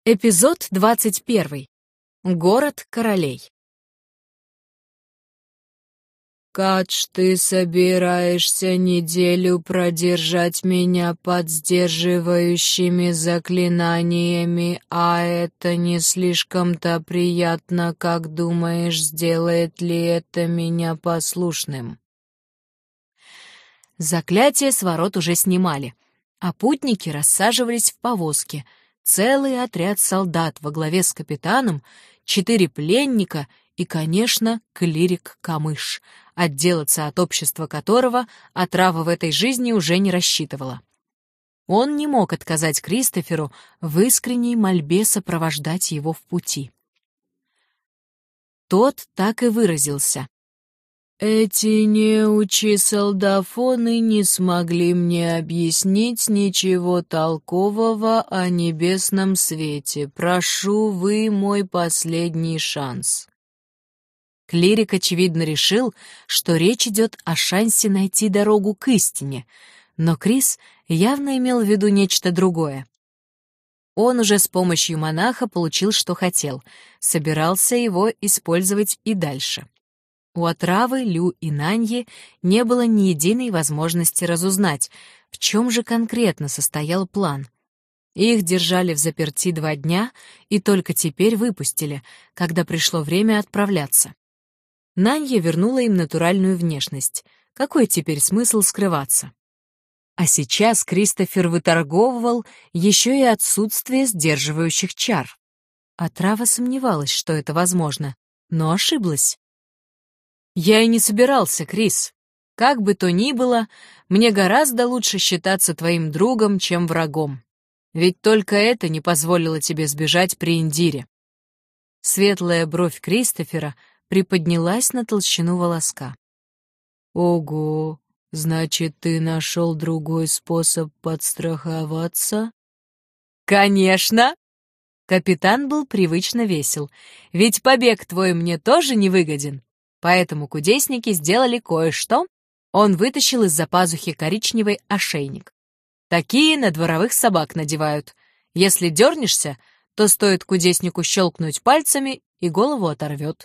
Эпизод 21. Город королей. «Кадж, ты собираешься неделю продержать меня под сдерживающими заклинаниями, а это не слишком-то приятно, как думаешь, сделает ли это меня послушным?» Заклятие с ворот уже снимали, а путники рассаживались в повозки. Целый отряд солдат во главе с капитаном, 4 пленника и, конечно, клирик Камыш, отделаться от общества которого отрава в этой жизни уже не рассчитывала. Он не мог отказать Кристоферу в искренней мольбе сопровождать его в пути. Тот так и выразился. «Эти неучи-солдафоны не смогли мне объяснить ничего толкового о небесном свете. Прошу, вы мой последний шанс». Клирик, очевидно, решил, что речь идет о шансе найти дорогу к истине, но Крис явно имел в виду нечто другое. Он уже с помощью монаха получил, что хотел, собирался его использовать и дальше. У отравы, Лю и Наньи не было ни единой возможности разузнать, в чем же конкретно состоял план. Их держали взаперти 2 дня и только теперь выпустили, когда пришло время отправляться. Нанья вернула им натуральную внешность. Какой теперь смысл скрываться? А сейчас Кристофер выторговывал еще и отсутствие сдерживающих чар. Отрава сомневалась, что это возможно, но ошиблась. «Я и не собирался, Крис. Как бы то ни было, мне гораздо лучше считаться твоим другом, чем врагом. Ведь только это не позволило тебе сбежать при Индире». Светлая бровь Кристофера приподнялась на толщину волоска. «Ого, значит, ты нашел другой способ подстраховаться?» «Конечно!» Капитан был привычно весел. «Ведь побег твой мне тоже не выгоден. Поэтому кудесники сделали кое-что». Он вытащил из-за пазухи коричневый ошейник. Такие на дворовых собак надевают. Если дернешься, то стоит кудеснику щелкнуть пальцами, и голову оторвет.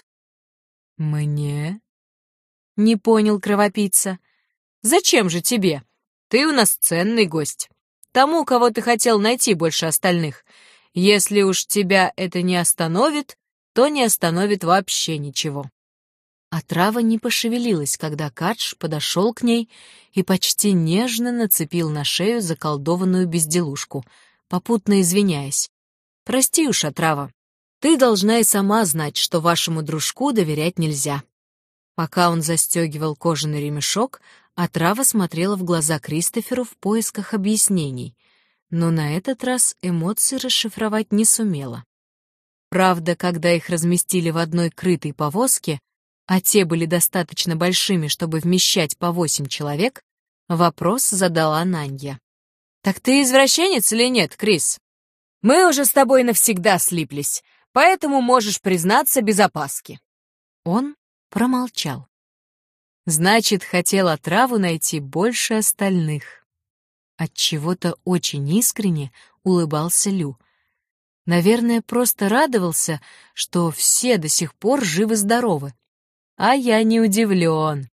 «Мне?» — не понял кровопийца. «Зачем же тебе? Ты у нас ценный гость. Тому, кого ты хотел найти больше остальных. Если уж тебя это не остановит, то не остановит вообще ничего». Отрава не пошевелилась, когда Кадж подошел к ней и почти нежно нацепил на шею заколдованную безделушку, попутно извиняясь. «Прости уж, Отрава, ты должна и сама знать, что вашему дружку доверять нельзя». Пока он застегивал кожаный ремешок, Отрава смотрела в глаза Кристоферу в поисках объяснений, но на этот раз эмоции расшифровать не сумела. Правда, когда их разместили в одной крытой повозке, а те были достаточно большими, чтобы вмещать по 8 человек, вопрос задала Нанья. «Так ты извращенец или нет, Крис? Мы уже с тобой навсегда слиплись, поэтому можешь признаться без опаски». Он промолчал. Значит, хотел отраву найти больше остальных. Отчего-то очень искренне улыбался Лю. Наверное, просто радовался, что все до сих пор живы-здоровы. А я не удивлен.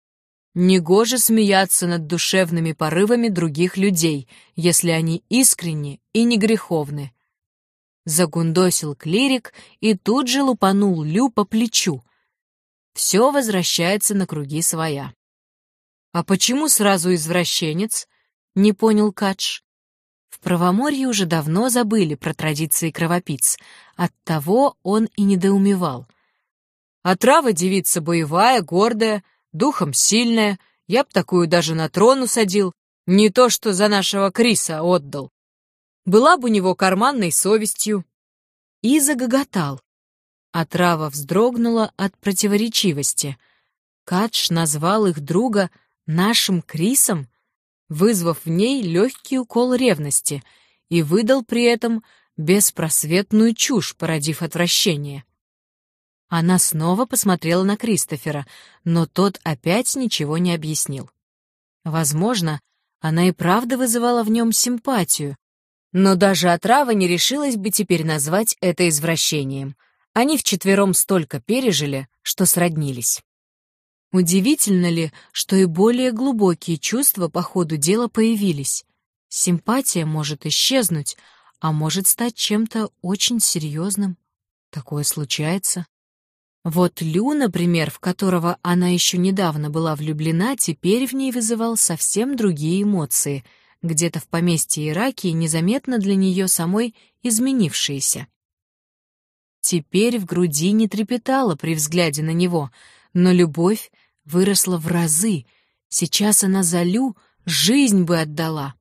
Негоже смеяться над душевными порывами других людей, если они искренни и не греховны. Загундосил клирик и тут же лупанул Лю по плечу. Все возвращается на круги своя. «А почему сразу извращенец?» — не понял Кадж. В Правоморье уже давно забыли про традиции кровопийц, оттого он и недоумевал. Отрава девица боевая, гордая, духом сильная, я б такую даже на трон усадил, не то что за нашего Криса отдал. Была бы у него карманной совестью». И загоготал. Отрава вздрогнула от противоречивости. Кадж назвал их друга нашим Крисом, вызвав в ней легкий укол ревности, и выдал при этом беспросветную чушь, породив отвращение. Она снова посмотрела на Кристофера, но тот опять ничего не объяснил. Возможно, она и правда вызывала в нем симпатию, Но даже отрава не решилась бы теперь назвать это извращением. Они вчетвером столько пережили, что сроднились. Удивительно ли, что и более глубокие чувства по ходу дела появились? Симпатия может исчезнуть, а может стать чем-то очень серьезным. Такое случается. Вот Лю, например, в которого она еще недавно была влюблена, теперь в ней вызывал совсем другие эмоции, где-то в поместье Иракии незаметно для нее самой изменившиеся. Теперь в груди не трепетало при взгляде на него, но любовь выросла в разы. Сейчас она за Лю жизнь бы отдала.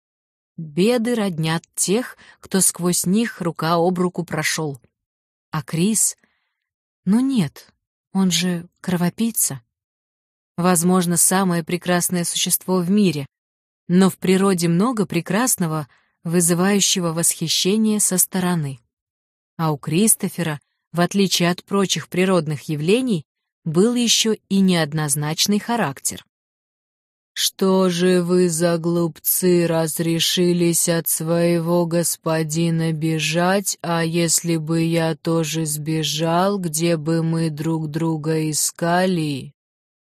Беды роднят тех, кто сквозь них рука об руку прошел. А Крис... Ну нет, он же кровопийца. Возможно, самое прекрасное существо в мире, но в природе много прекрасного, вызывающего восхищение со стороны. А у Кристофера, в отличие от прочих природных явлений, был еще и неоднозначный характер. «Что же вы за глупцы разрешились от своего господина бежать, а если бы я тоже сбежал, где бы мы друг друга искали?»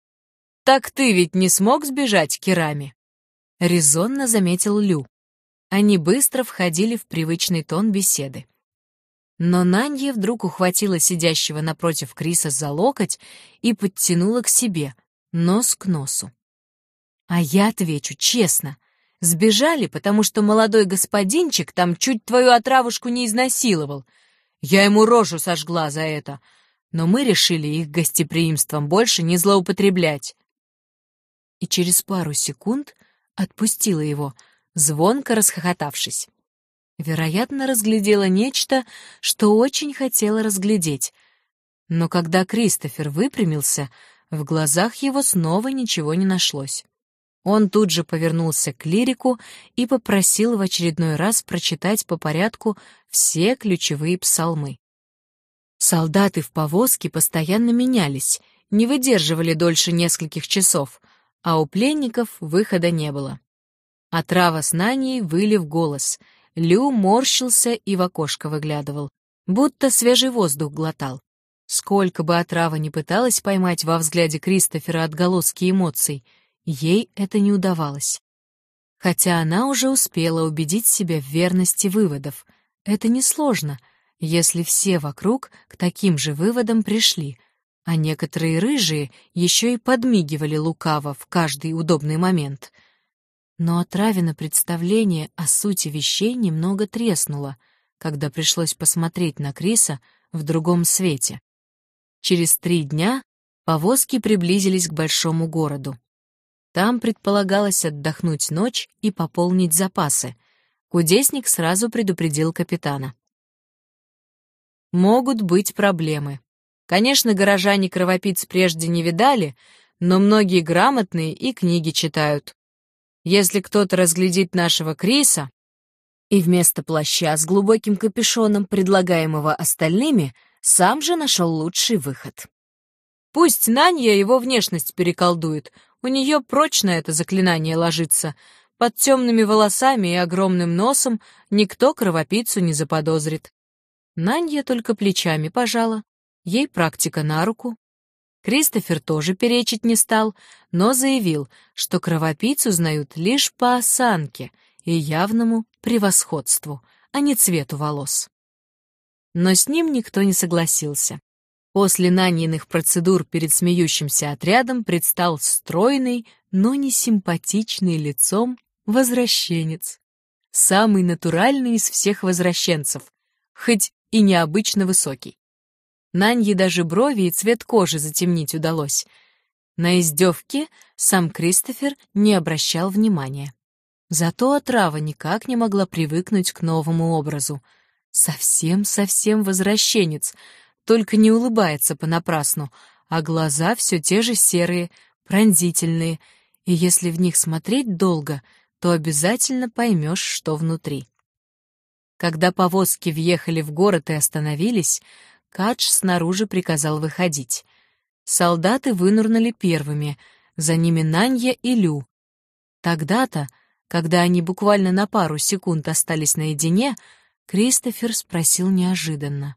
«Так ты ведь не смог сбежать, Керами?» — резонно заметил Лю. Они быстро входили в привычный тон беседы. Но Нанья вдруг ухватила сидящего напротив Криса за локоть и подтянула к себе, нос к носу. А я отвечу честно. Сбежали, потому что молодой господинчик там чуть твою отравушку не изнасиловал. Я ему рожу сожгла за это. Но мы решили их гостеприимством больше не злоупотреблять. И через пару секунд отпустила его, звонко расхохотавшись. Вероятно, разглядела нечто, что очень хотела разглядеть. Но когда Кристофер выпрямился, в глазах его снова ничего не нашлось. Он тут же повернулся к клирику и попросил в очередной раз прочитать по порядку все ключевые псалмы. Солдаты в повозке постоянно менялись, не выдерживали дольше нескольких часов, а у пленников выхода не было. Отрава с Наней выли в голос. Лю морщился и в окошко выглядывал, будто свежий воздух глотал. Сколько бы отрава ни пыталась поймать во взгляде Кристофера отголоски эмоций, ей это не удавалось. Хотя она уже успела убедить себя в верности выводов. Это несложно, если все вокруг к таким же выводам пришли, а некоторые рыжие еще и подмигивали лукаво в каждый удобный момент. Но отравина представление о сути вещей немного треснуло, когда пришлось посмотреть на Криса в другом свете. Через 3 дня повозки приблизились к большому городу. Там предполагалось отдохнуть ночь и пополнить запасы. Кудесник сразу предупредил капитана. Могут быть проблемы. Конечно, горожане кровопийц прежде не видали, но многие грамотные и книги читают. Если кто-то разглядит нашего Криса и вместо плаща с глубоким капюшоном, предлагаемого остальными, сам же нашел лучший выход. Пусть Нанья его внешность переколдует, у нее прочно это заклинание ложится. Под темными волосами и огромным носом никто кровопийцу не заподозрит. Нанья только плечами пожала, ей практика на руку. Кристофер тоже перечить не стал, но заявил, что кровопийцу знают лишь по осанке и явному превосходству, а не цвету волос. Но с ним никто не согласился. После Наньиных процедур перед смеющимся отрядом предстал стройный, но не симпатичный лицом возвращенец. Самый натуральный из всех возвращенцев, хоть и необычно высокий. Нанье даже брови и цвет кожи затемнить удалось. На издевки сам Кристофер не обращал внимания. Зато отрава никак не могла привыкнуть к новому образу. Совсем-совсем возвращенец, только не улыбается понапрасну, а глаза все те же серые, пронзительные, и если в них смотреть долго, то обязательно поймешь, что внутри. Когда повозки въехали в город и остановились, Кадж снаружи приказал выходить. Солдаты вынырнули первыми, за ними Нанья и Лю. Тогда-то, Когда они буквально на пару секунд остались наедине, Кристофер спросил неожиданно.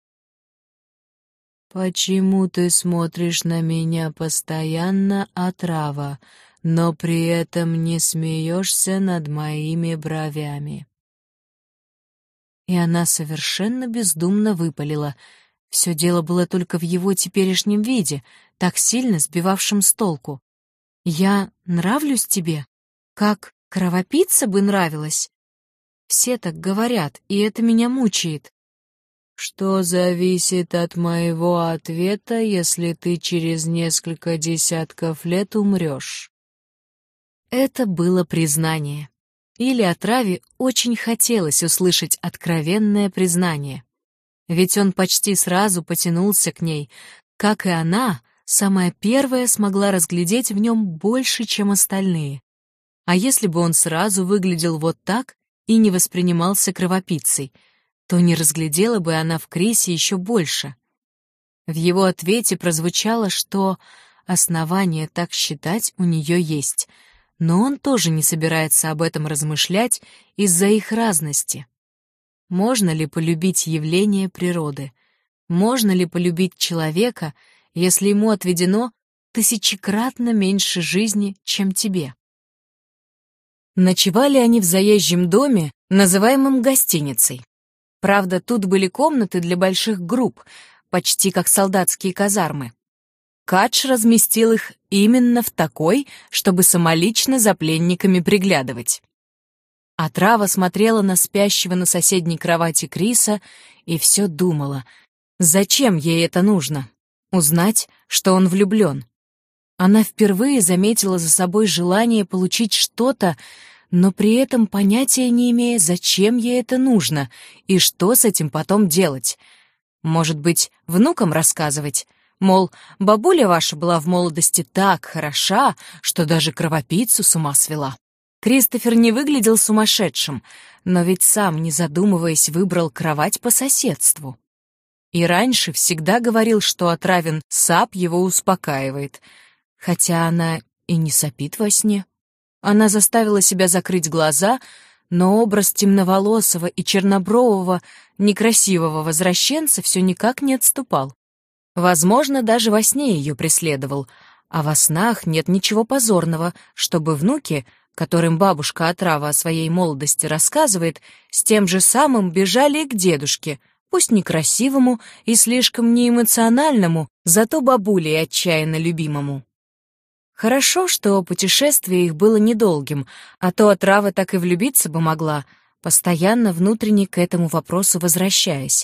«Почему ты смотришь на меня постоянно, отрава, но при этом не смеешься над моими бровями?» И она совершенно бездумно выпалила. Все дело было только в его теперешнем виде, так сильно сбивавшем с толку. «Я нравлюсь тебе? Как кровопийца бы нравилась? Все так говорят, и это меня мучает». «Что зависит от моего ответа, если ты через несколько десятков лет умрешь?» Это было признание. Или отраве очень хотелось услышать откровенное признание. Ведь он почти сразу потянулся к ней, как и она, самая первая смогла разглядеть в нем больше, чем остальные. А если бы он сразу выглядел вот так и не воспринимался кровопийцей, то не разглядела бы она в Крисе еще больше. В его ответе прозвучало, что основания так считать у нее есть, но он тоже не собирается об этом размышлять из-за их разности. Можно ли полюбить явление природы? Можно ли полюбить человека, если ему отведено тысячекратно меньше жизни, чем тебе? Ночевали они в заезжем доме, называемом гостиницей. Правда, тут были комнаты для больших групп, почти как солдатские казармы. Кадж разместил их именно в такой, чтобы самолично за пленниками приглядывать. Отрава смотрела на спящего на соседней кровати Криса и все думала, зачем ей это нужно? Узнать, что он влюблен. Она впервые заметила за собой желание получить что-то, но при этом понятия не имея, зачем ей это нужно и что с этим потом делать. Может быть, внукам рассказывать? Мол, бабуля ваша была в молодости так хороша, что даже кровопийцу с ума свела. Кристофер не выглядел сумасшедшим, но ведь сам, не задумываясь, выбрал кровать по соседству. И раньше всегда говорил, что отравен сап его успокаивает, хотя она и не сопит во сне. Она заставила себя закрыть глаза, но образ темноволосого и чернобрового, некрасивого возвращенца все никак не отступал. Возможно, даже во сне ее преследовал, а во снах нет ничего позорного, чтобы внуки, которым бабушка отрава о своей молодости рассказывает, с тем же самым бежали и к дедушке, пусть некрасивому и слишком неэмоциональному, зато бабулей отчаянно любимому. Хорошо, что путешествие их было недолгим, а то отрава так и влюбиться бы могла, постоянно внутренне к этому вопросу возвращаясь.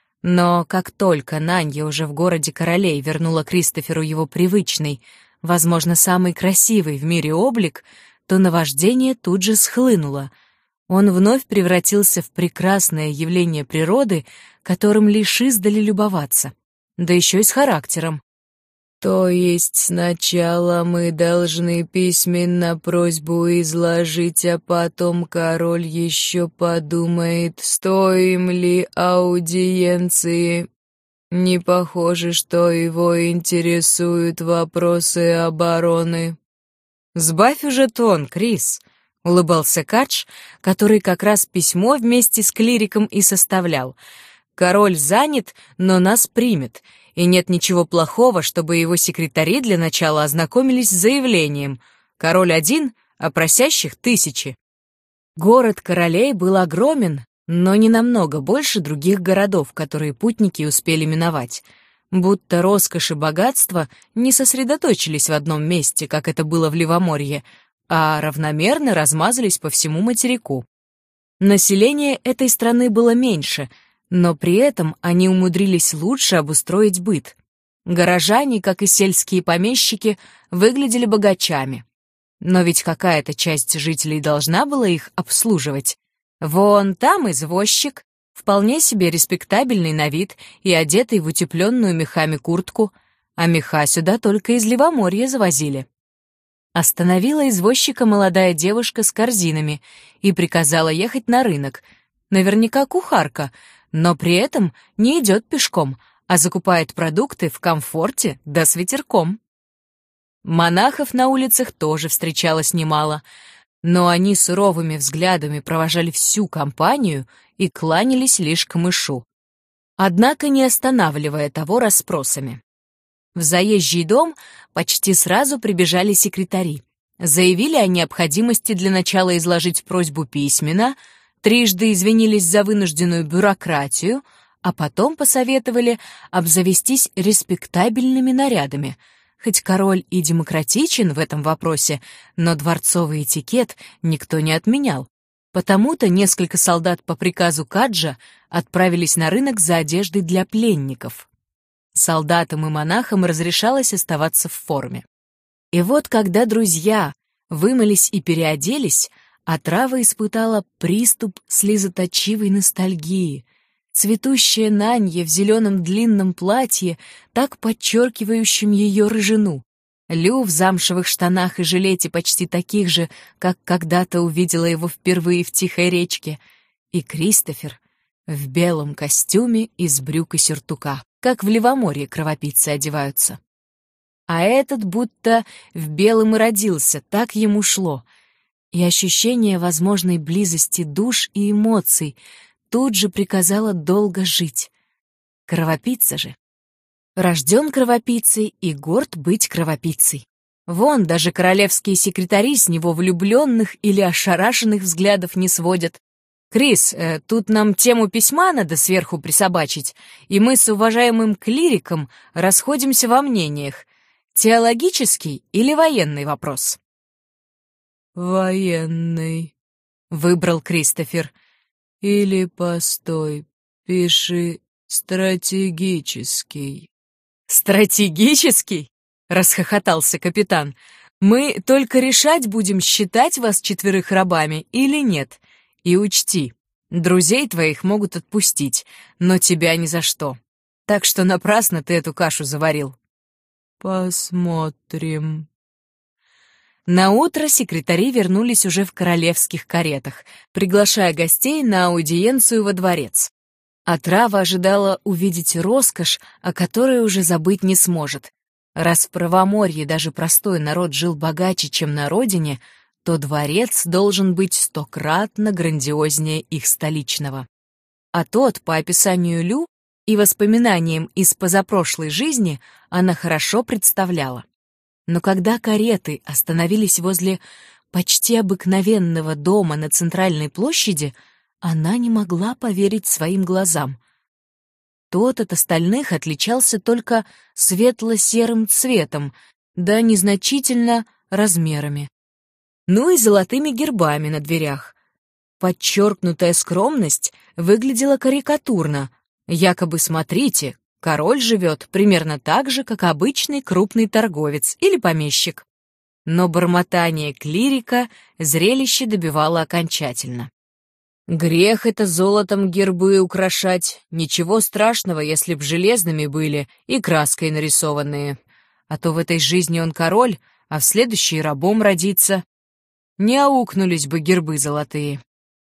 Но как только Нанья уже в городе королей вернула Кристоферу его привычный, возможно, самый красивый в мире облик, то наваждение тут же схлынуло. Он вновь превратился в прекрасное явление природы, которым лишь издали любоваться, да еще и с характером. «То есть сначала мы должны письменно просьбу изложить, а потом король еще подумает, стоим ли аудиенции. Не похоже, что его интересуют вопросы обороны». «Сбавь уже тон, Крис», — улыбался Кадж, который как раз письмо вместе с клириком и составлял. «Король занят, но нас примет». И нет ничего плохого, чтобы его секретари для начала ознакомились с заявлением. Король один, а просящих тысячи. Город королей был огромен, но не намного больше других городов, которые путники успели миновать. Будто роскошь и богатство не сосредоточились в одном месте, как это было в Ливоморье, а равномерно размазались по всему материку. Население этой страны было меньше — но при этом они умудрились лучше обустроить быт. Горожане, как и сельские помещики, выглядели богачами. Но ведь какая-то часть жителей должна была их обслуживать. Вон там извозчик, вполне себе респектабельный на вид и одетый в утепленную мехами куртку, а меха сюда только из Ливоморья завозили. Остановила извозчика молодая девушка с корзинами и приказала ехать на рынок. Наверняка кухарка, но при этом не идет пешком, а закупает продукты в комфорте да с ветерком. Монахов на улицах тоже встречалось немало. Но они суровыми взглядами провожали всю компанию и кланялись лишь камышу, однако не останавливая того расспросами. В заезжий дом почти сразу прибежали секретари. Заявили о необходимости для начала изложить просьбу письменно, трижды извинились за вынужденную бюрократию, а потом посоветовали обзавестись респектабельными нарядами. Хоть король и демократичен в этом вопросе, но дворцовый этикет никто не отменял. Потому-то несколько солдат по приказу Каджа отправились на рынок за одеждой для пленников. Солдатам и монахам разрешалось оставаться в форме. И вот когда друзья вымылись и переоделись, отрава испытала приступ слезоточивой ностальгии. Цветущая Нанья в зеленом длинном платье, так подчеркивающем ее рыжину. Лю в замшевых штанах и жилете почти таких же, как когда-то увидела его впервые в тихой речке. И Кристофер в белом костюме из брюк и сюртука, как в Левоморье кровопийцы одеваются. А этот будто в белом и родился, так ему шло. И ощущение возможной близости душ и эмоций тут же приказало долго жить. Кровопийца же. Рожден кровопийцей и горд быть кровопийцей. Вон даже королевские секретари с него влюбленных или ошарашенных взглядов не сводят. «Крис, тут нам тему письма надо сверху присобачить, и мы с уважаемым клириком расходимся во мнениях. Теологический или военный вопрос?» «Военный», — выбрал Кристофер. «Или, постой, пиши стратегический». «Стратегический?» — расхохотался капитан. «Мы только решать будем, считать вас четверых рабами или нет. И учти, друзей твоих могут отпустить, но тебя ни за что. Так что напрасно ты эту кашу заварил». «Посмотрим». Наутро секретари вернулись уже в королевских каретах, приглашая гостей на аудиенцию во дворец. Отрава ожидала увидеть роскошь, о которой уже забыть не сможет. Раз в Правоморье даже простой народ жил богаче, чем на родине, то дворец должен быть стократно грандиознее их столичного. А тот, по описанию Лю и воспоминаниям из позапрошлой жизни, она хорошо представляла. Но когда кареты остановились возле почти обыкновенного дома на центральной площади, она не могла поверить своим глазам. Тот от остальных отличался только светло-серым цветом, да незначительно размерами. Ну и золотыми гербами на дверях. Подчеркнутая скромность выглядела карикатурно. Якобы, смотрите, король живет примерно так же, как обычный крупный торговец или помещик. Но бормотание клирика зрелище добивало окончательно. Грех это золотом гербы украшать, ничего страшного, если б железными были и краской нарисованные. А то в этой жизни он король, а в следующей рабом родится. Не аукнулись бы гербы золотые.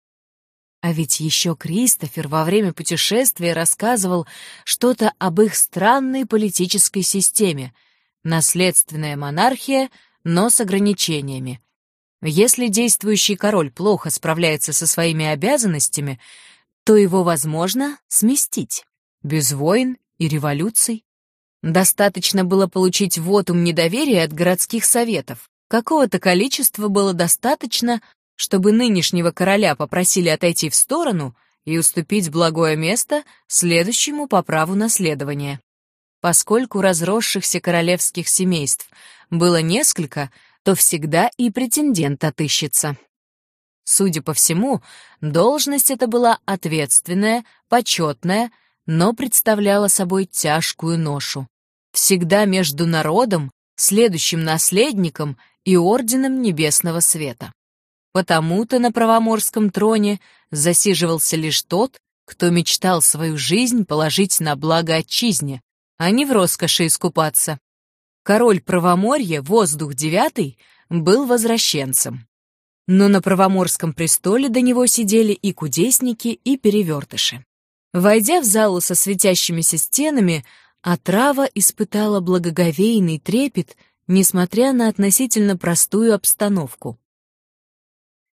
А ведь еще Кристофер во время путешествия рассказывал что-то об их странной политической системе. Наследственная монархия, но с ограничениями. Если действующий король плохо справляется со своими обязанностями, то его возможно сместить. Без войн и революций. Достаточно было получить вотум недоверия от городских советов. Какого-то количества было достаточно, чтобы нынешнего короля попросили отойти в сторону и уступить благое место следующему по праву наследования. Поскольку разросшихся королевских семейств было несколько, то всегда и претендент отыщется. Судя по всему, должность эта была ответственная, почетная, но представляла собой тяжкую ношу. Всегда между народом, следующим наследником и орденом Небесного Света. Потому-то на Правоморском троне засиживался лишь тот, кто мечтал свою жизнь положить на благо отчизне, а не в роскоши искупаться. Король Правоморья, Воздух Девятый, был возвращенцем. Но на Правоморском престоле до него сидели и кудесники, и перевертыши. Войдя в залу со светящимися стенами, отрава испытала благоговейный трепет, несмотря на относительно простую обстановку.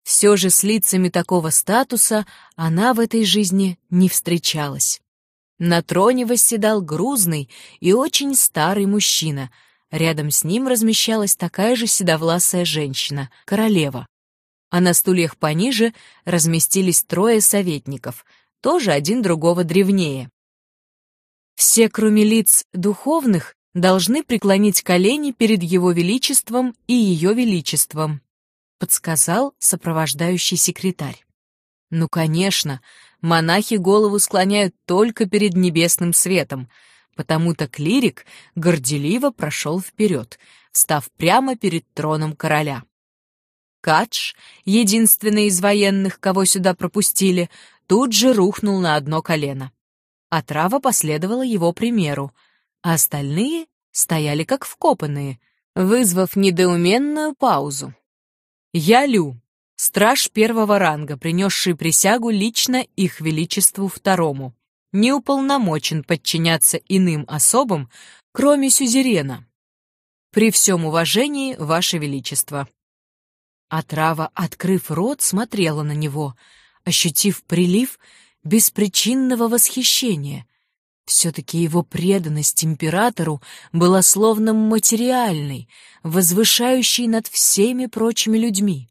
Все же с лицами такого статуса она в этой жизни не встречалась. На троне восседал грузный и очень старый мужчина. Рядом с ним размещалась такая же седовласая женщина, королева. А на стульях пониже разместились трое советников, тоже один другого древнее. Все, кроме лиц духовных, должны преклонить колени перед его величеством и ее величеством, подсказал сопровождающий секретарь. Ну, конечно, монахи голову склоняют только перед небесным светом, потому-то клирик горделиво прошел вперед, встав прямо перед троном короля. Кадж, единственный из военных, кого сюда пропустили, тут же рухнул на одно колено. Отрава последовала его примеру, а остальные стояли как вкопанные, вызвав недоуменную паузу. «Я Лю, страж первого ранга, принесший присягу лично их величеству второму, не уполномочен подчиняться иным особам, кроме сюзерена. При всем уважении, ваше величество». Отрава, открыв рот, смотрела на него, ощутив прилив беспричинного восхищения. Все-таки его преданность императору была словно материальной, возвышающей над всеми прочими людьми.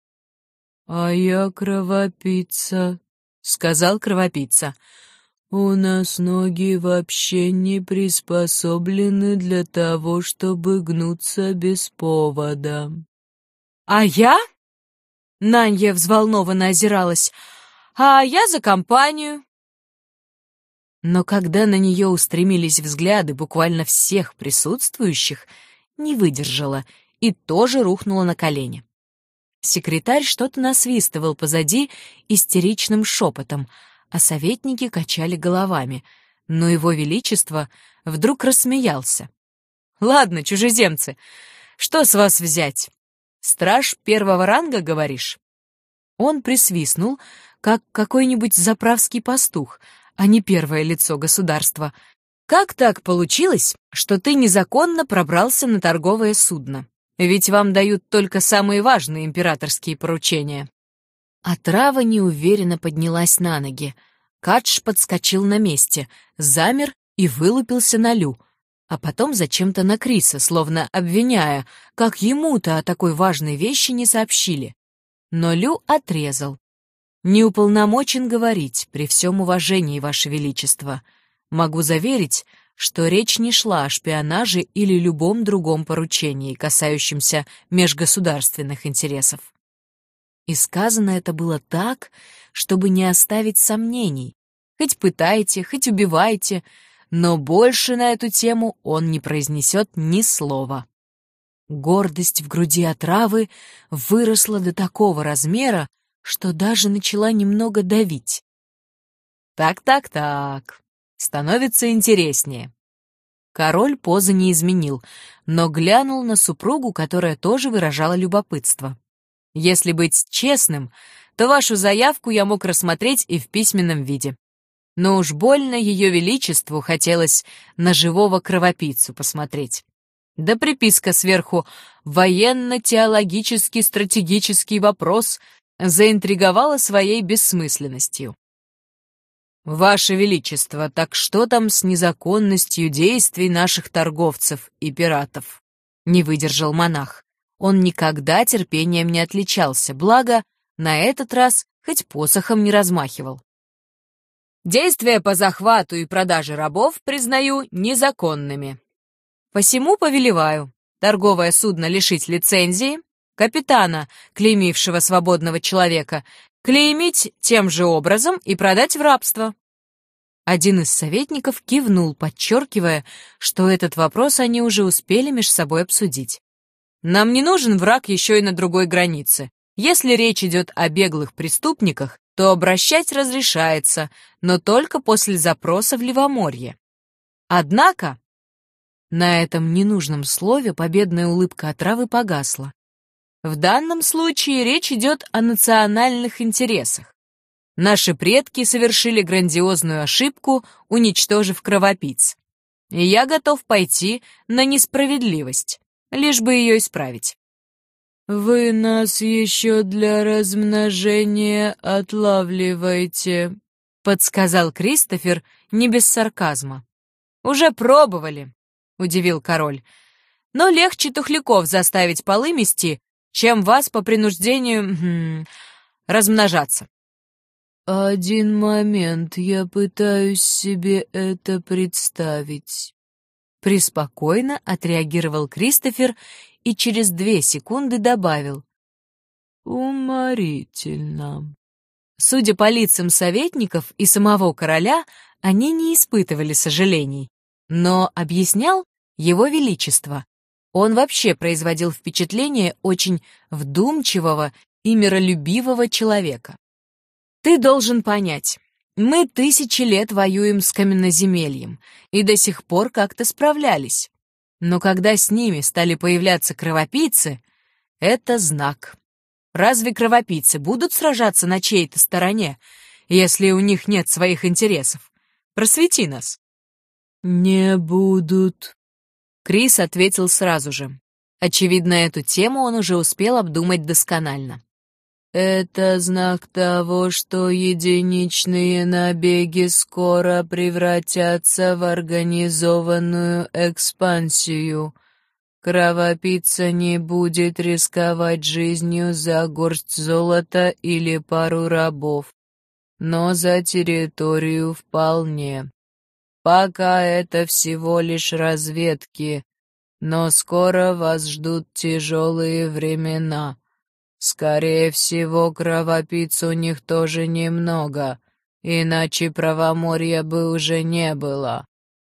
«А я кровопийца», — сказал кровопийца. «У нас ноги вообще не приспособлены для того, чтобы гнуться без повода». «А я?» — Нанья взволнованно озиралась. «А я за компанию». Но когда на нее устремились взгляды буквально всех присутствующих, не выдержала и тоже рухнула на колени. Секретарь что-то насвистывал позади истеричным шепотом, а советники качали головами, но его величество вдруг рассмеялся. «Ладно, чужеземцы, что с вас взять? Страж первого ранга, говоришь?» Он присвистнул, как какой-нибудь заправский пастух, а не первое лицо государства. «Как так получилось, что ты незаконно пробрался на торговое судно? Ведь вам дают только самые важные императорские поручения». Отрава неуверенно поднялась на ноги. Кадж подскочил на месте, замер и вылупился на Лю, а потом зачем-то на Криса, словно обвиняя, как ему-то о такой важной вещи не сообщили. Но Лю отрезал. «Не уполномочен говорить, при всем уважении, Ваше Величество. Могу заверить, что речь не шла о шпионаже или любом другом поручении, касающемся межгосударственных интересов». И сказано это было так, чтобы не оставить сомнений. Хоть пытайте, хоть убивайте, но больше на эту тему он не произнесет ни слова. Гордость в груди отравы выросла до такого размера, что даже начала немного давить. Так, становится интереснее. Король позы не изменил, но глянул на супругу, которая тоже выражала любопытство. Если быть честным, то вашу заявку я мог рассмотреть и в письменном виде. Но уж больно ее величеству хотелось на живого кровопийцу посмотреть. Да приписка сверху «Военно-теологический стратегический вопрос» заинтриговала своей бессмысленностью. «Ваше Величество, так что там с незаконностью действий наших торговцев и пиратов?» — не выдержал монах. Он никогда терпением не отличался, благо на этот раз хоть посохом не размахивал. «Действия по захвату и продаже рабов признаю незаконными. Посему повелеваю торговое судно лишить лицензии, капитана, клеймившего свободного человека, клеймить тем же образом и продать в рабство». Один из советников кивнул, подчеркивая, что этот вопрос они уже успели меж собой обсудить. «Нам не нужен враг еще и на другой границе. Если речь идет о беглых преступниках, то обращать разрешается, но только после запроса в Левоморье. Однако...» На этом ненужном слове победная улыбка отравы погасла. В данном случае речь идет о национальных интересах. Наши предки совершили грандиозную ошибку, уничтожив кровопийц. И я готов пойти на несправедливость, лишь бы ее исправить. «Вы нас еще для размножения отлавливаете», — подсказал Кристофер не без сарказма. «Уже пробовали», — удивил король. «Но легче тухляков заставить полы мести, чем вас по принуждению размножаться». «Один момент, я пытаюсь себе это представить». Преспокойно отреагировал Кристофер и через 2 секунды добавил. «Уморительно». Судя по лицам советников и самого короля, они не испытывали сожалений. Но объяснял его величество. Он вообще производил впечатление очень вдумчивого и миролюбивого человека. «Ты должен понять, мы 1000 лет воюем с каменноземельем и до сих пор как-то справлялись. Но когда с ними стали появляться кровопийцы, это знак. Разве кровопийцы будут сражаться на чьей-то стороне, если у них нет своих интересов? Просвети нас». «Не будут», — Крис ответил сразу же. Очевидно, эту тему он уже успел обдумать досконально. «Это знак того, что единичные набеги скоро превратятся в организованную экспансию. Кровопийца не будет рисковать жизнью за горсть золота или пару рабов, но за территорию вполне. Пока это всего лишь разведки, но скоро вас ждут тяжелые времена. Скорее всего, кровопийц у них тоже немного, иначе правоморья бы уже не было».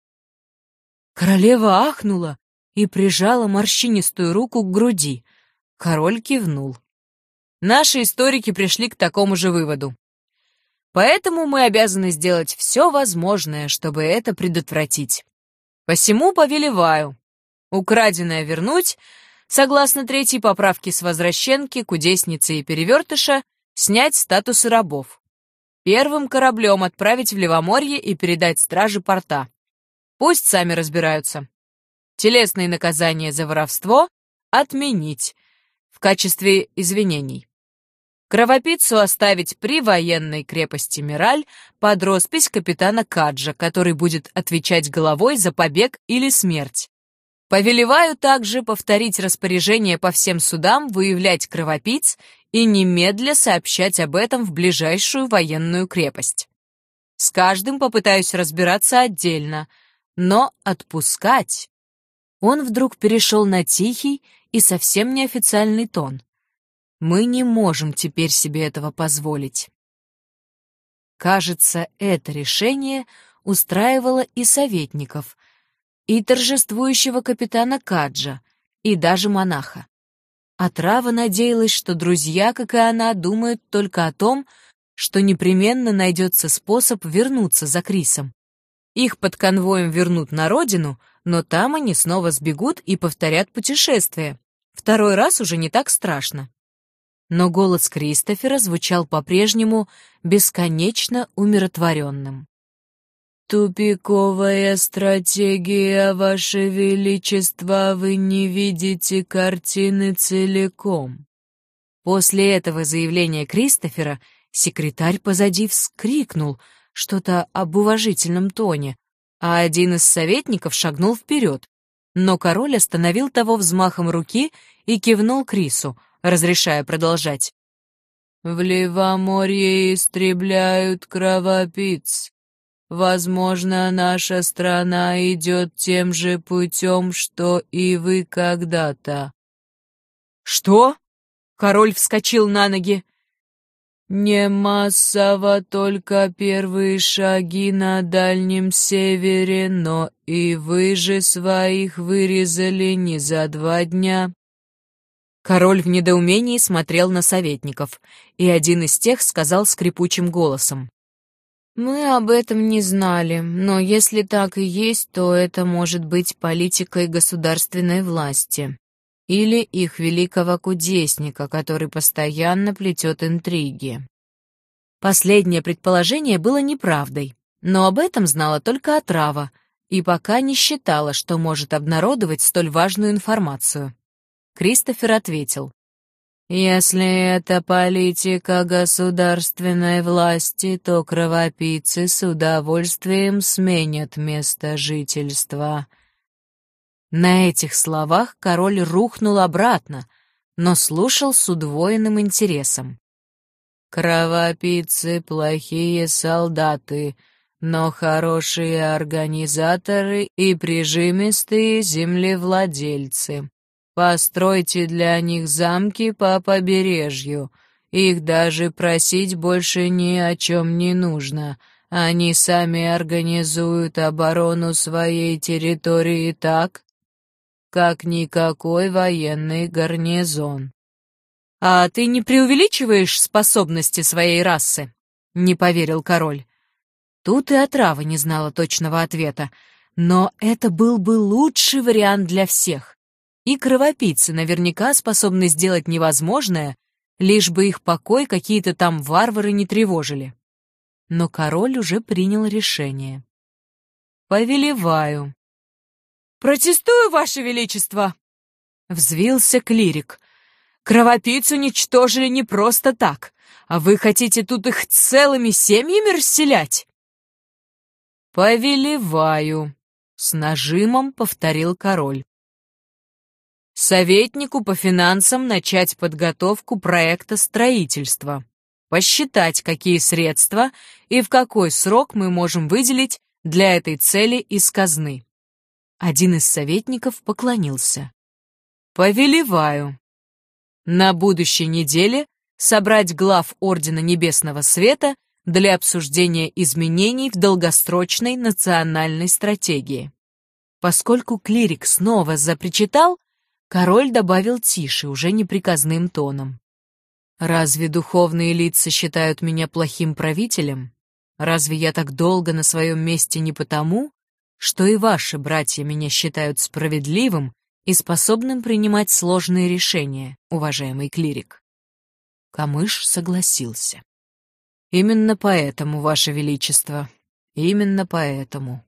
Королева ахнула и прижала морщинистую руку к груди. Король кивнул. «Наши историки пришли к такому же выводу. Поэтому мы обязаны сделать все возможное, чтобы это предотвратить. Посему повелеваю украденное вернуть, согласно 3-й поправке с возвращенки, кудесницы и перевертыша, снять статусы рабов. Первым кораблем отправить в Левоморье и передать страже порта. Пусть сами разбираются. Телесные наказания за воровство отменить в качестве извинений. Кровопийцу оставить при военной крепости Мираль под роспись капитана Каджа, который будет отвечать головой за побег или смерть. Повелеваю также повторить распоряжение по всем судам выявлять кровопийц и немедля сообщать об этом в ближайшую военную крепость. С каждым попытаюсь разбираться отдельно, но отпускать. Он вдруг перешел на тихий и совсем неофициальный тон. Мы не можем теперь себе этого позволить. Кажется, это решение устраивало и советников, и торжествующего капитана Каджа, и даже монаха. Отрава надеялась, что друзья, как и она, думают только о том, что непременно найдется способ вернуться за Крисом. Их под конвоем вернут на родину, но там они снова сбегут и повторят путешествие. 2-й раз уже не так страшно. Но голос Кристофера звучал по-прежнему бесконечно умиротворенным. «Тупиковая стратегия, Ваше Величество, вы не видите картины целиком». После этого заявления Кристофера секретарь позади вскрикнул что-то об уважительном тоне, а один из советников шагнул вперед, но король остановил того взмахом руки и кивнул Крису, разрешая продолжать. «В Левоморье истребляют кровопийц. Возможно, наша страна идет тем же путем, что и вы когда-то». «Что?» — король вскочил на ноги. «Не массово только первые шаги на Дальнем Севере, но и вы же своих вырезали не за 2 дня». Король в недоумении смотрел на советников, и один из тех сказал скрипучим голосом. «Мы об этом не знали, но если так и есть, то это может быть политикой государственной власти или их великого кудесника, который постоянно плетет интриги». Последнее предположение было неправдой, но об этом знала только отрава и пока не считала, что может обнародовать столь важную информацию. Кристофер ответил. Если это политика государственной власти, то кровопийцы с удовольствием сменят место жительства». На этих словах король рухнул обратно, но слушал с удвоенным интересом. «Кровопийцы — плохие солдаты, но хорошие организаторы и прижимистые землевладельцы. Постройте для них замки по побережью. Их даже просить больше ни о чем не нужно. Они сами организуют оборону своей территории так, как никакой военный гарнизон». «А ты не преувеличиваешь способности своей расы?» — не поверил король. Тут и отрава не знала точного ответа, но это был бы лучший вариант для всех. И кровопийцы наверняка способны сделать невозможное, лишь бы их покой какие-то там варвары не тревожили. Но король уже принял решение. «Повелеваю». «Протестую, Ваше Величество!» — взвился клирик. «Кровопийц уничтожили не просто так, а вы хотите тут их целыми семьями расселять?» «Повелеваю», — с нажимом повторил король. «Советнику по финансам начать подготовку проекта строительства, посчитать, какие средства и в какой срок мы можем выделить для этой цели из казны». Один из советников поклонился. «Повелеваю. На будущей неделе собрать глав Ордена Небесного Света для обсуждения изменений в долгосрочной национальной стратегии». Поскольку клирик снова запричитал, король добавил тише, уже неприказным тоном. «Разве духовные лица считают меня плохим правителем? Разве я так долго на своем месте не потому, что и ваши братья меня считают справедливым и способным принимать сложные решения, уважаемый клирик?» Камыш согласился. «Именно поэтому, ваше величество, именно поэтому».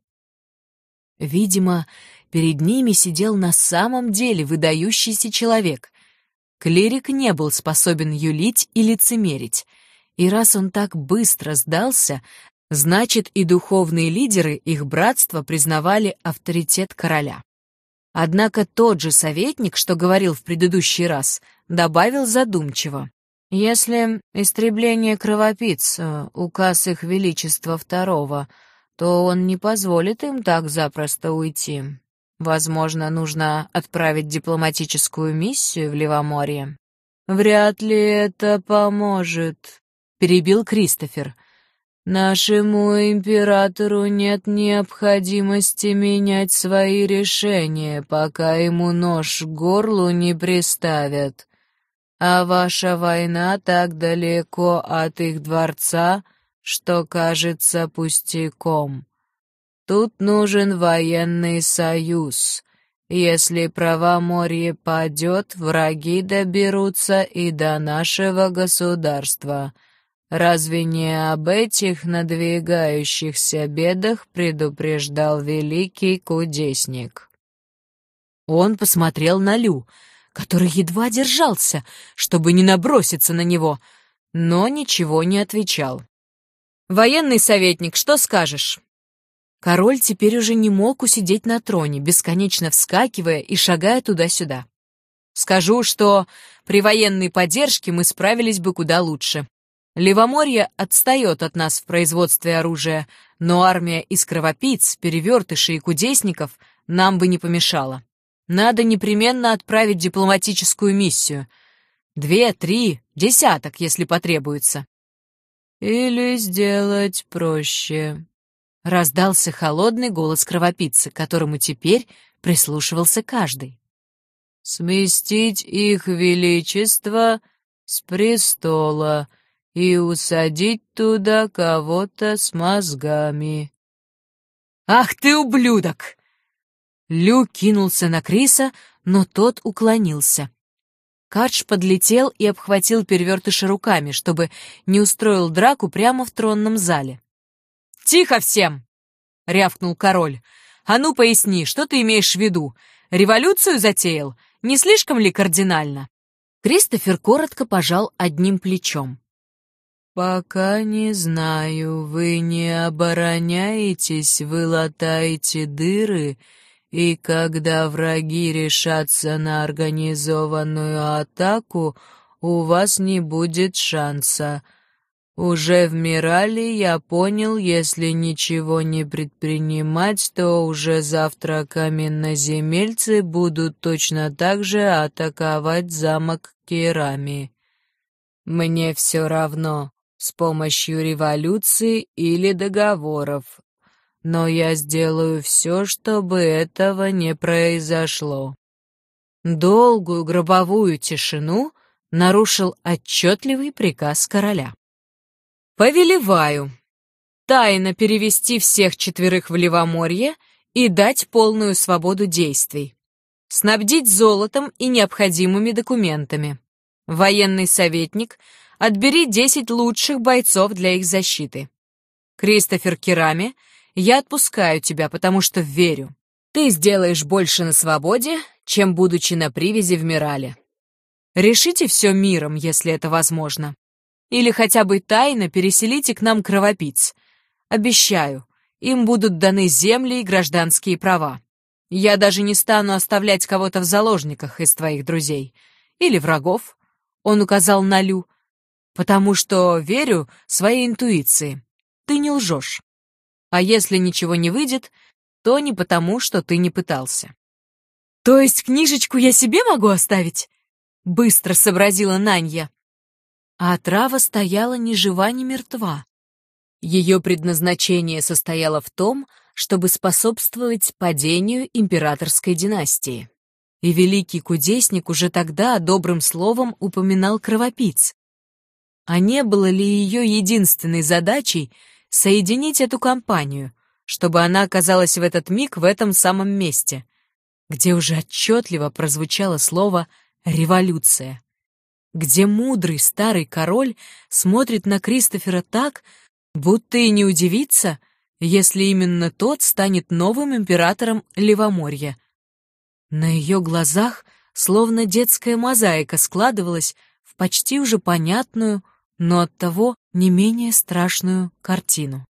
Видимо, перед ними сидел на самом деле выдающийся человек. Клирик не был способен юлить и лицемерить, и раз он так быстро сдался, значит, и духовные лидеры их братства признавали авторитет короля. Однако тот же советник, что говорил в предыдущий раз, добавил задумчиво: «Если истребление кровопийц — указ их величества второго, то он не позволит им так запросто уйти. Возможно, нужно отправить дипломатическую миссию в Ливоморье». «Вряд ли это поможет», — перебил Кристофер. «Нашему императору нет необходимости менять свои решения, пока ему нож к горлу не приставят. А ваша война так далеко от их дворца, что кажется пустяком. Тут нужен военный союз. Если Правоморье падет, враги доберутся и до нашего государства. Разве не об этих надвигающихся бедах предупреждал великий кудесник?» Он посмотрел на Лю, который едва держался, чтобы не наброситься на него, но ничего не отвечал. «Военный советник, что скажешь?» Король теперь уже не мог усидеть на троне, бесконечно вскакивая и шагая туда-сюда. «Скажу, что при военной поддержке мы справились бы куда лучше. Ливоморье отстает от нас в производстве оружия, но армия из кровопийц, перевертышей и кудесников нам бы не помешала. Надо непременно отправить дипломатическую миссию. 2, 3, десяток, если потребуется». «Или сделать проще», — раздался холодный голос кровопийцы, к которому теперь прислушивался каждый. «Сместить их величество с престола и усадить туда кого-то с мозгами». «Ах ты, ублюдок!» Лю кинулся на Криса, но тот уклонился. Кадж подлетел и обхватил перевертыша руками, чтобы не устроил драку прямо в тронном зале. «Тихо всем!» — рявкнул король. «А ну поясни, что ты имеешь в виду? Революцию затеял? Не слишком ли кардинально?» Кристофер коротко пожал одним плечом. «Пока не знаю, вы не обороняетесь, вы латаете дыры, и когда враги решатся на организованную атаку, у вас не будет шанса. Уже в Мирале я понял, если ничего не предпринимать, то уже завтра каменноземельцы будут точно так же атаковать замок Керами. Мне все равно, с помощью революции или договоров, но я сделаю все, чтобы этого не произошло». Долгую гробовую тишину нарушил отчетливый приказ короля. «Повелеваю тайно перевести всех 4 в Левоморье и дать полную свободу действий. Снабдить золотом и необходимыми документами. Военный советник, отбери 10 лучших бойцов для их защиты. Кристофер Керами, я отпускаю тебя, потому что верю. Ты сделаешь больше на свободе, чем будучи на привязи в Мирале. Решите все миром, если это возможно. Или хотя бы тайно переселите к нам кровопийц. Обещаю, им будут даны земли и гражданские права. Я даже не стану оставлять кого-то в заложниках из твоих друзей. Или врагов», — он указал на Лю, «потому что верю своей интуиции. Ты не лжешь. А если ничего не выйдет, то не потому, что ты не пытался». «То есть книжечку я себе могу оставить?» — быстро сообразила Нанья. А отрава стояла ни жива, ни мертва. Ее предназначение состояло в том, чтобы способствовать падению императорской династии. И великий кудесник уже тогда добрым словом упоминал кровопийц. А не было ли ее единственной задачей соединить эту компанию, чтобы она оказалась в этот миг в этом самом месте, где уже отчетливо прозвучало слово «революция», где мудрый старый король смотрит на Кристофера так, будто и не удивится, если именно тот станет новым императором Левоморья. На ее глазах словно детская мозаика складывалась в почти уже понятную, но оттого не менее страшную картину.